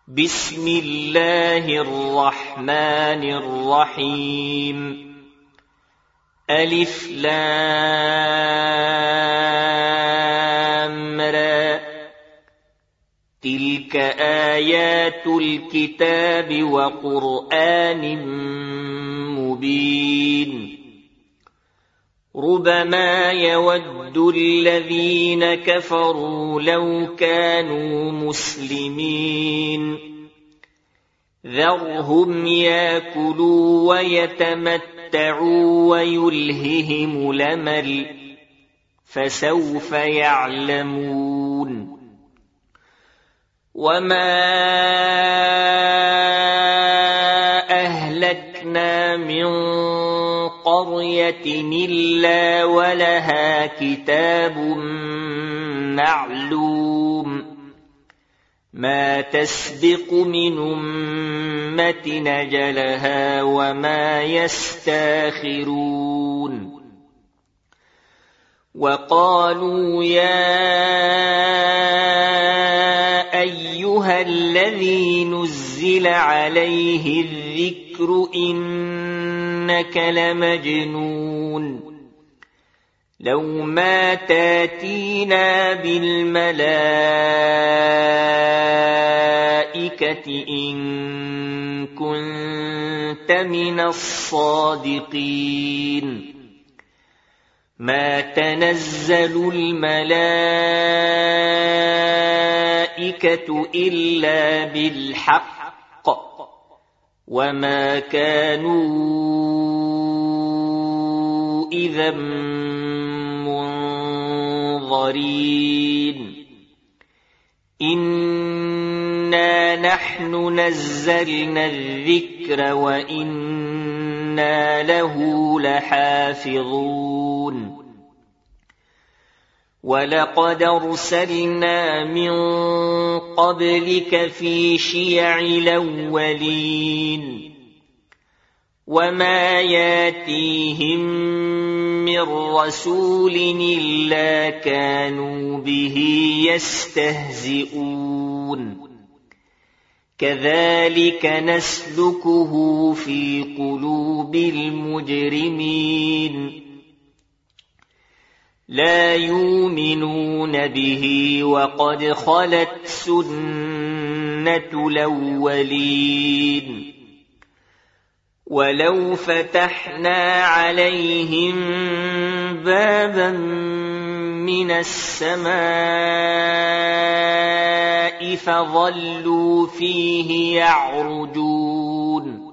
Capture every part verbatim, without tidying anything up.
بسم الله الرحمن الرحيم ألف لام را تلك آيات الكتاب وقرآن مبين ربما يود الذين كفروا لو كانوا مسلمين ذرهم ياكلوا ويتمتعوا ويلههم الأمل فسوف يعلمون وما أهلكنا من قرية إلا ولها كتاب معلوم ما تسبق من أمة أجلها وما يستاخرون وقالوا يا أيها الذي نزل عليه الذكر إنك لمجنون لو ما تاتينا بالملائكة إن كنت من الصادقين ما تنزل الملائكة إلا بالحق وما كانوا إذا منظرين إنا نحن نزلنا الذكر وإنا له لحافظون ولقد أرسلنا من قبلك في شيع الأولين وما ياتيهم من رسول إلا كانوا به يستهزئون كذلك نسلكه في قلوب المجرمين لا يؤمنون به وقد خلت سنة الأولين ولو فتحنا عليهم بابا من السماء فظلوا فيه يعرجون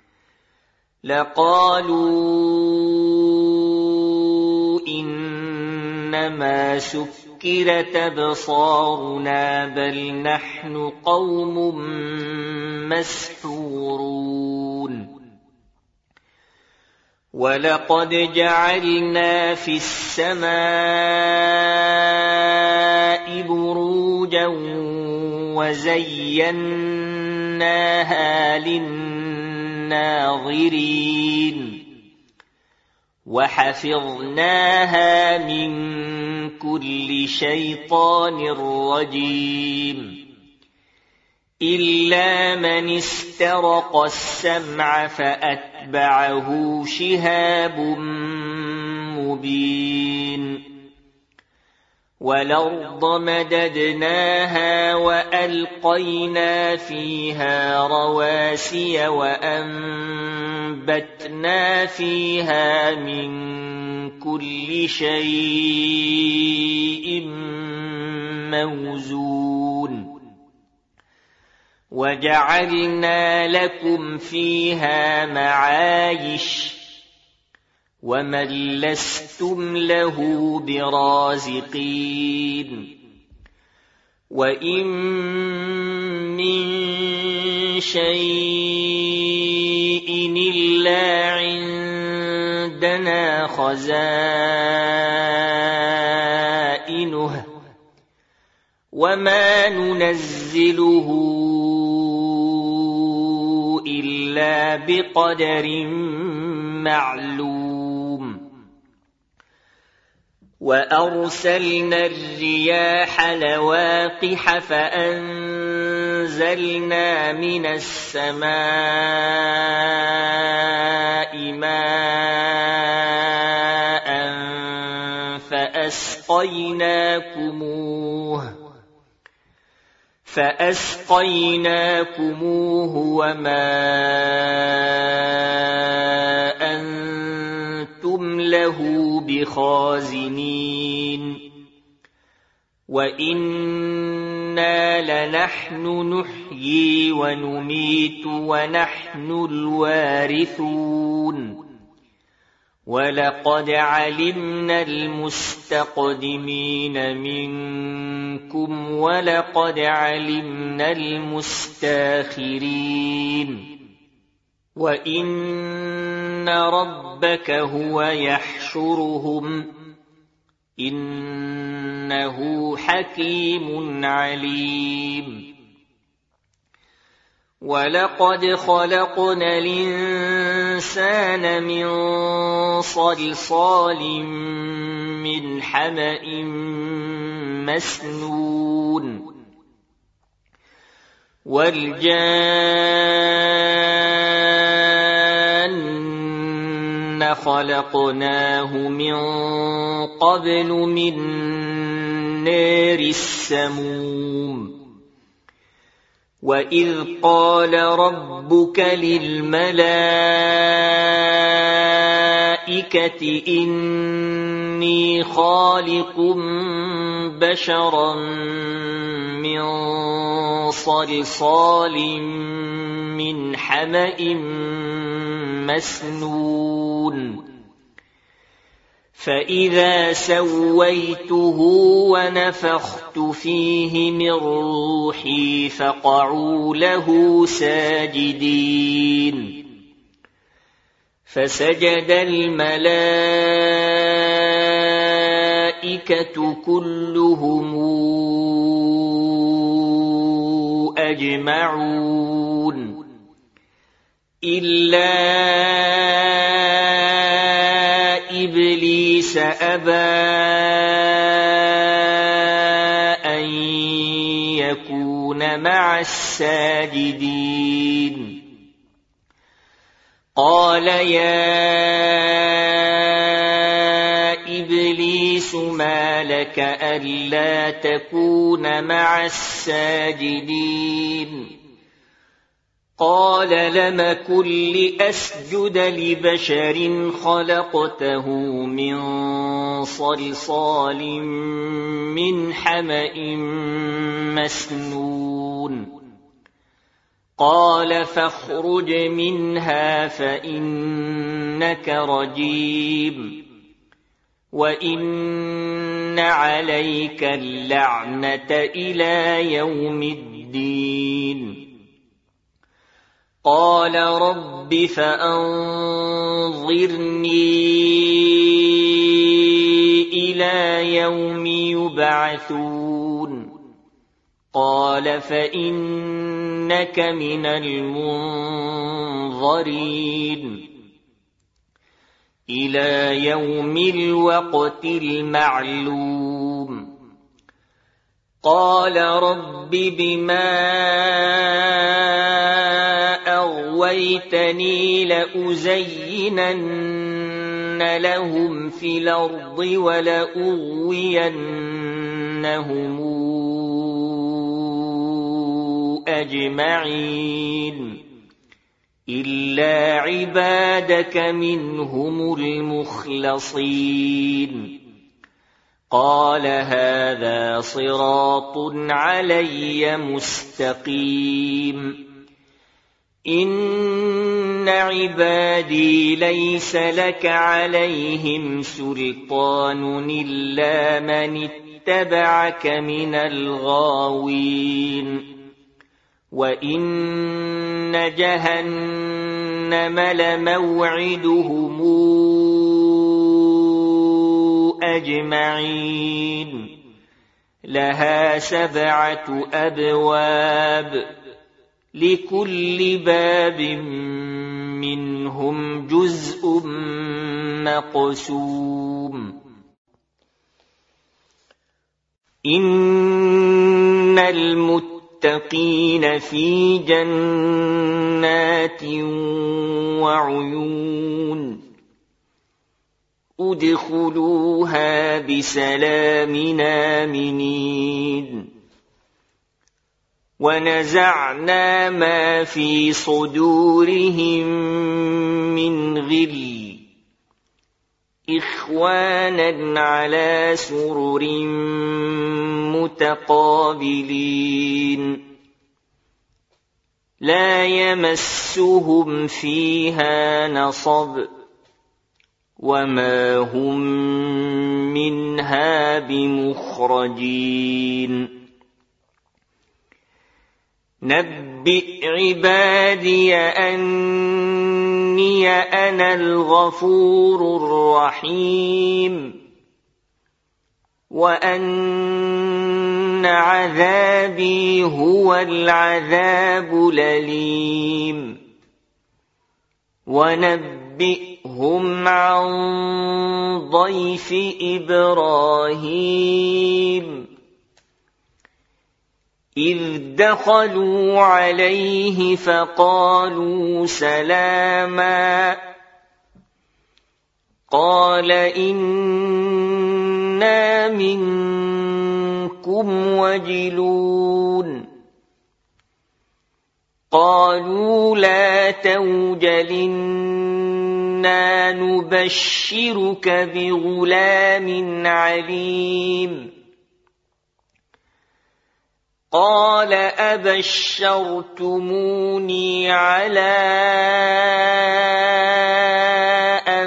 لقالوا إنما سكرت أبصارنا بل نحن قوم مسحورون ولقد جعلنا في السماء بروجا وزيناها للناظرين وحفظناها من كل شيطان رجيم إلا من استرق السمع فأتبعه شهاب مبين والأرض مددناها وألقينا فيها رواسي وأنبتنا فيها من كل شيء موزون وجعلنا لكم فيها معايش ومن لستم له برازقين وإن من شيء إلا عندنا خزائنه وما ننزله إلا بقدر معلوم وأرسلنا الرياح لواقح فأنزلنا أنزلنا من السماء ماء فأسقيناكموه فأسقيناكموه وما أنتم له بخازنين وإنا لنحن نحيي ونميت ونحن الوارثون ولقد علمنا المستقدمين منكم ولقد علمنا المستاخرين وإن ربك هو يحشرهم إنه حكيم عليم ولقد خلقنا الإنسان من صلصال من حمأ مسنون والجان خلقناه من قبل من نار السموم وإذ قال ربك للملائكة إني خالق بشرا من صلصال من حمأ مسنون فإذا سويته ونفخت فيه من روحي فقعوا له ساجدين فسجد الملائكة كلهم أجمعون إلا إبليس أبى أن يكون مع الساجدين قال يا إبليس ما لك ألا تكون مع الساجدين قال لم كن لأسجد لبشر خلقته من صلصال من حمأ مسنون قال فاخرج منها فإنك رجيم وإن عليك اللعنة إلى يوم الدين قال رب فأنظرني إلى يوم يبعثون قال فإنك من المنظرين إلى يوم الوقت المعلوم قال رب بما أغويتني لأزينن لهم في الأرض ولأغوينهم أجمعين إلا عبادك منهم المخلصين قال هذا صراط علي مستقيم إن عبادي ليس لك عليهم سلطان إلا من اتبعك من الغاوين وإن جهنم لموعدهم أجمعين لها سبعة أبواب لكل باب منهم جزء مقسوم إن المتقين للمتقين في جنات وعيون ادخلوها بسلام آمنين ونزعنا ما في صدورهم من غل إخوانا على سرر متقابلين لا يمسهم فيها نصب وما هم منها بمخرجين نبئ عبادي أني أنا الغفور الرحيم وأن عذابي هو العذاب الأليم ونبئهم عن ضيف إبراهيم إذ دخلوا عليه فقالوا سلاما قال إنا منكم وجلون قالوا لا توجل إنا نبشرك بغلام عليم قال أبشرتموني على أن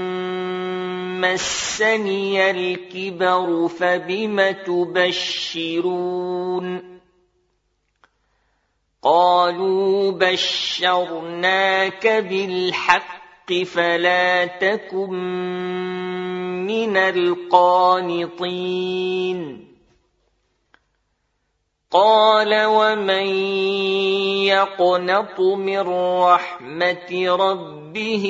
مسني الكبر فبم تبشرون قالوا بشرناك بالحق فلا تكن من القانطين قال ومن يقنط من رحمة ربه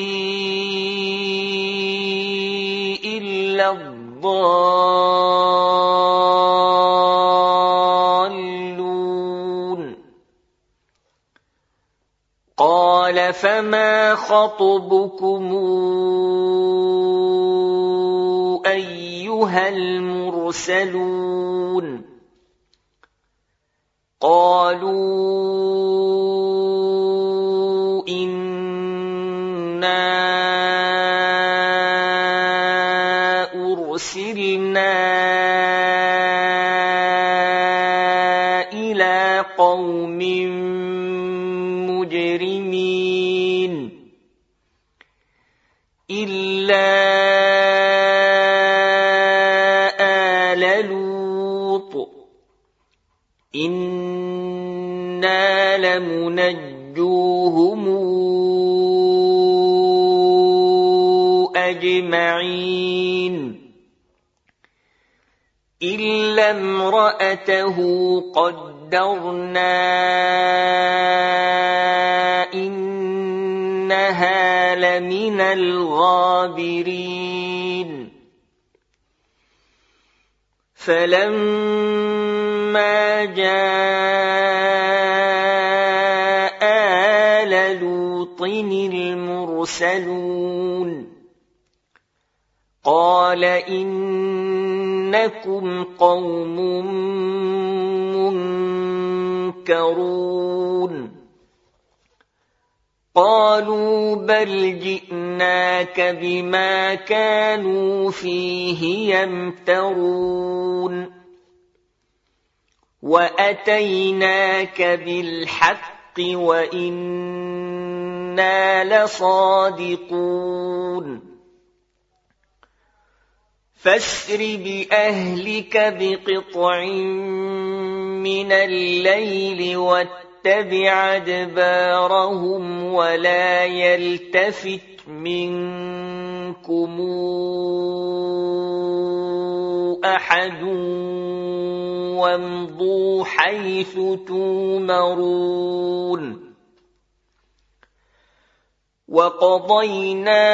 إلا الضالون قال فما خطبكم أيها المرسلون قالوا إنا أرسلنا إلى قوم مجرمين إلا آل لوط إنا لمنجوهم أجمعين إلا امرأته قدرنا إنها لمن الغابرين فلما جاء آل لوط المرسلون قال إنكم قوم منكرون قالوا بل جئناك بما كانوا فيه يمترون وأتيناك بالحق وإنا لصادقون فاسر بأهلك بقطع من الليل واتبع أدبارهم ولا يلتفت منكم أحد وامضوا حيث تؤمرون وقضينا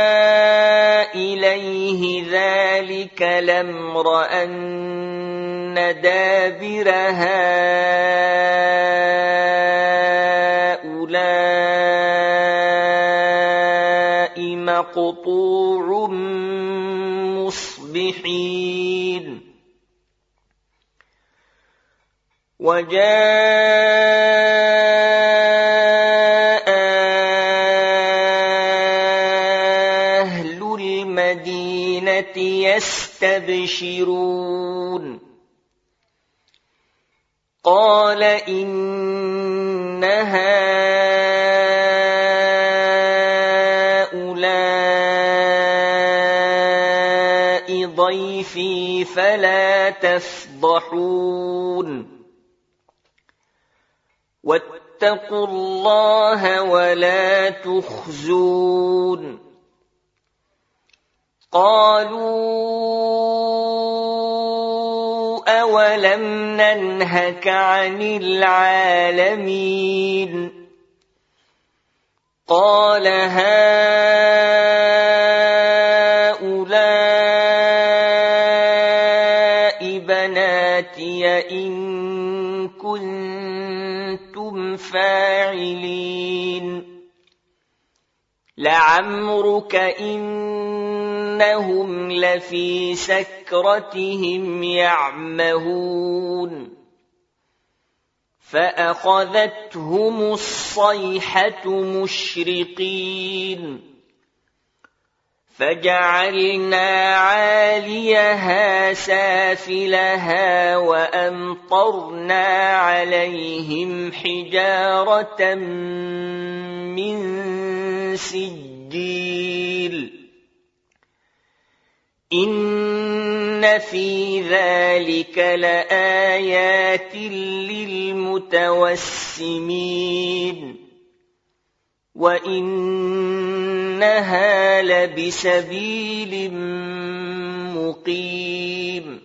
إليه ذلك الأمر أن دابر هؤلاء مقطوع مصبحين وجاء أهل المدينة يستبشرون قال إن هؤلاء ضيفي فلا تفضحون واتقوا الله ولا تخزون قالوا أولم ننهك عن العالمين قال هؤلاء بناتي إن كنتم فاعلين لعمرك إنهم لفي سكرتهم يعمهون فأخذتهم الصيحة مشرقين فجعلنا عاليها سافلها وأمطرنا عليهم حجارة من سجيل إن في ذلك لآيات للمتوسمين وإنها لبسبيل مقيم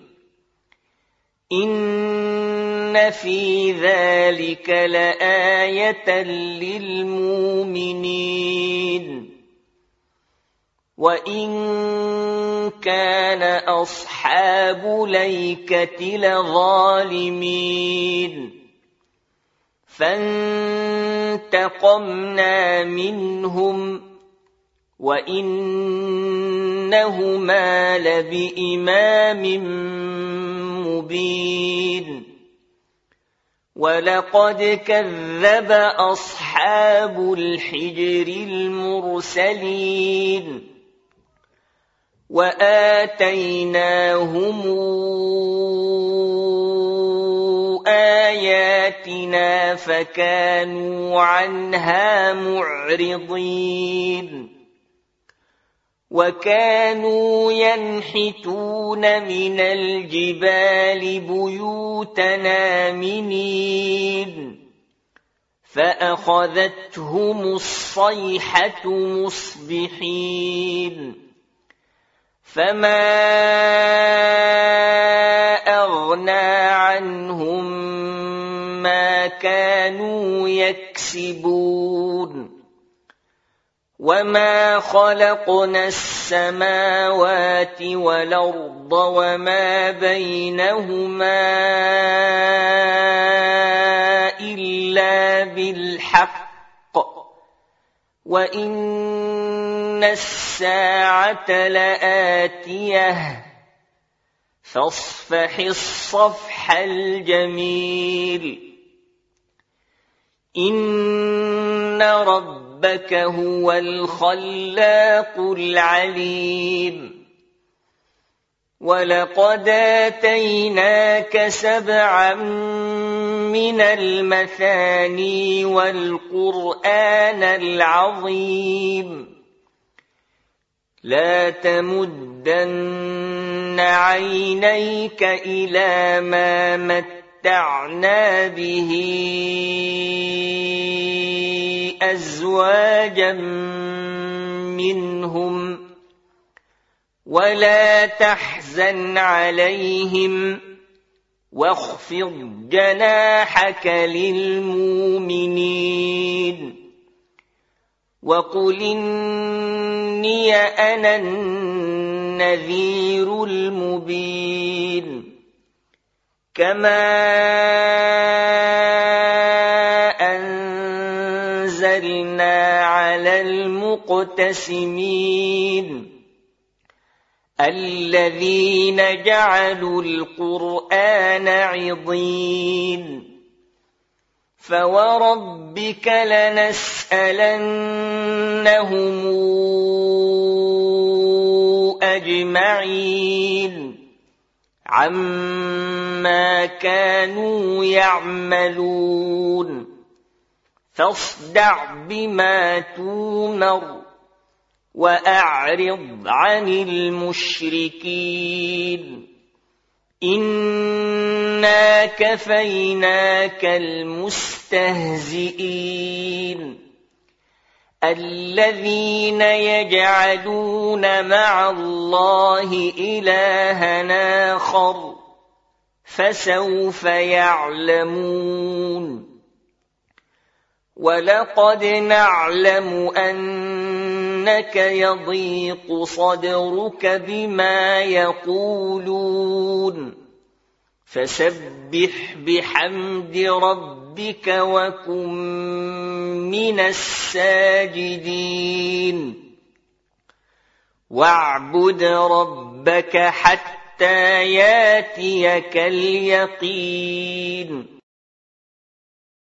إن في ذلك لآية للمؤمنين وإن كان أصحاب ليكة لظالمين فانتقمنا منهم وإنهما لبإمام مبين ولقد كذب أصحاب الحجر المرسلين وآتيناهم آياتنا فكانوا عنها معرضين وكانوا ينحتون من الجبال بيوتنا آمنين فأخذتهم الصيحة مصبحين فما أغنى عنهم ما كانوا يكسبون وما خلقنا السماوات والأرض وما بينهما إلا بالحق وإن الساعة لآتية فاصفح الصفح الجميل إن ربك هو الخلاق العليم ولقد آتيناك سبعا من المثاني والقرآن العظيم لا تمدن عينيك إلى ما متعنا به أزواجا منهم ولا تحزن عليهم واخفض جناحك للمؤمنين وقل إني أنا النذير المبين كما أنزلنا على المقتسمين الذين جعلوا القرآن عضين فوربك لنسألنهم أجمعين عما كانوا يعملون فاصدع بما تومر وأعرض عن المشركين إنا كفيناك المستهزئين الذين يجعلون مع الله إلها آخر فسوف يعلمون ولقد نعلم أنك يضيق صدرك بما يقولون فسبح بحمد ربك وكن من الساجدين واعبد ربك حتى ياتيك اليقين